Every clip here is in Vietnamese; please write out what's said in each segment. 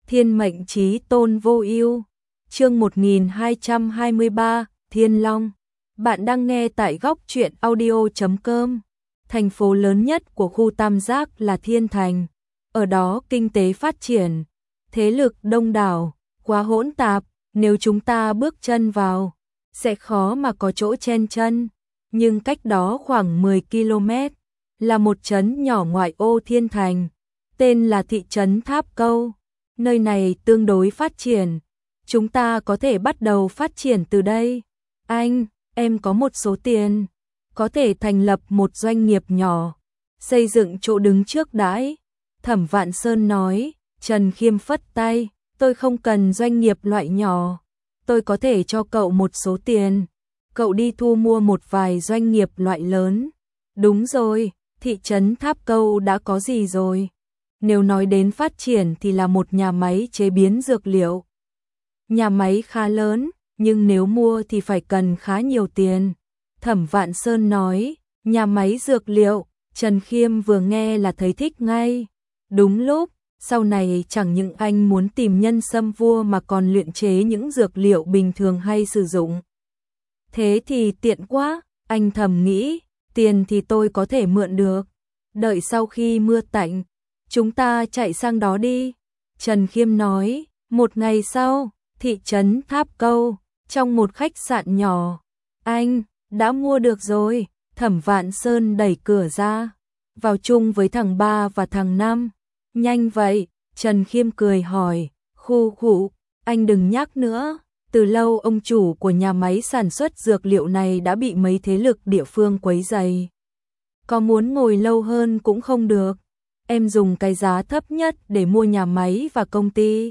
Thiên mệnh chí tôn vô ưu. Chương 1223, Thiên Long. Bạn đang nghe tại góc truyện audio.com. Thành phố lớn nhất của khu Tam Giác là Thiên Thành. Ở đó kinh tế phát triển, thế lực đông đảo, quá hỗn tạp, nếu chúng ta bước chân vào, sẽ khó mà có chỗ chen chân. Nhưng cách đó khoảng 10 km, là một trấn nhỏ ngoại ô Thiên Thành, tên là thị trấn Tháp Câu. Nơi này tương đối phát triển, chúng ta có thể bắt đầu phát triển từ đây. Anh, em có một số tiền, có thể thành lập một doanh nghiệp nhỏ, xây dựng chỗ đứng trước đãi. Thẩm Vạn Sơn nói. Trần Khiêm phất tay, tôi không cần doanh nghiệp loại nhỏ, tôi có thể cho cậu một số tiền, cậu đi thu mua một vài doanh nghiệp loại lớn. Đúng rồi, thị trấn Tháp Câu đã có gì rồi? Nếu nói đến phát triển thì là một nhà máy chế biến dược liệu. Nhà máy khá lớn, nhưng nếu mua thì phải cần khá nhiều tiền. Thẩm Vạn Sơn nói. Nhà máy dược liệu. Trần Khiêm vừa nghe là thấy thích ngay. Đúng lúc, sau này chẳng những anh muốn tìm nhân sâm vua mà còn luyện chế những dược liệu bình thường hay sử dụng. Thế thì tiện quá, anh thầm nghĩ, tiền thì tôi có thể mượn được. Đợi sau khi mưa tạnh, chúng ta chạy sang đó đi. Trần Khiêm nói. Một ngày sau, thị trấn Tháp Câu, trong một khách sạn nhỏ. Anh, đã mua được rồi. Thẩm Vạn Sơn đẩy cửa ra. Vào chung với thằng 3 và thằng 5. Nhanh vậy, Trần Khiêm cười hỏi. Khu khụ, anh đừng nhắc nữa. Từ lâu ông chủ của nhà máy sản xuất dược liệu này đã bị mấy thế lực địa phương quấy rầy. Có muốn ngồi lâu hơn cũng không được. Em dùng cái giá thấp nhất để mua nhà máy và công ty.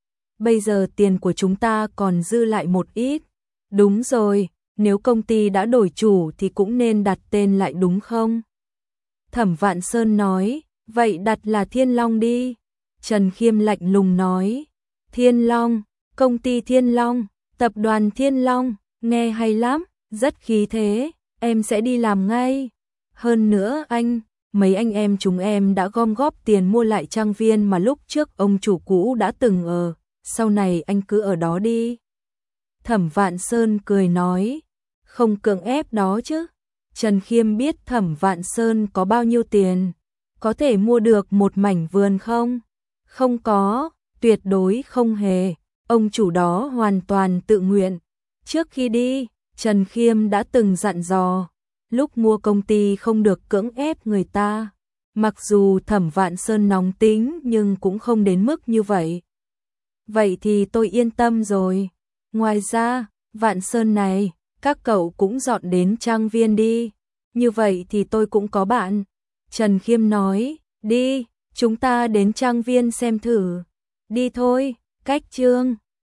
Bây giờ tiền của chúng ta còn dư lại một ít. Đúng rồi, nếu công ty đã đổi chủ thì cũng nên đặt tên lại đúng không? Thẩm Vạn Sơn nói. Vậy đặt là Thiên Long đi. Trần Khiêm lạnh lùng nói. Thiên Long, công ty Thiên Long, tập đoàn Thiên Long, nghe hay lắm, rất khí thế, em sẽ đi làm ngay. Hơn nữa mấy anh em chúng em đã gom góp tiền mua lại trang viên mà lúc trước ông chủ cũ đã từng ở, sau này anh cứ ở đó đi. Thẩm Vạn Sơn cười nói. Không cưỡng ép đó chứ. Trần Khiêm biết Thẩm Vạn Sơn có bao nhiêu tiền. Có thể mua được một mảnh vườn không? Không có, tuyệt đối không hề. Ông chủ đó hoàn toàn tự nguyện. Trước khi đi, Trần Khiêm đã từng dặn dò, lúc mua công ty không được cưỡng ép người ta. Mặc dù Thẩm Vạn Sơn nóng tính nhưng cũng không đến mức như vậy. Vậy thì tôi yên tâm rồi. Ngoài ra, Vạn Sơn này, các cậu cũng dọn đến trang viên đi. Như vậy thì tôi cũng có bạn. Trần Khiêm nói. Đi, chúng ta đến trang viên xem thử. Đi thôi, cách chương.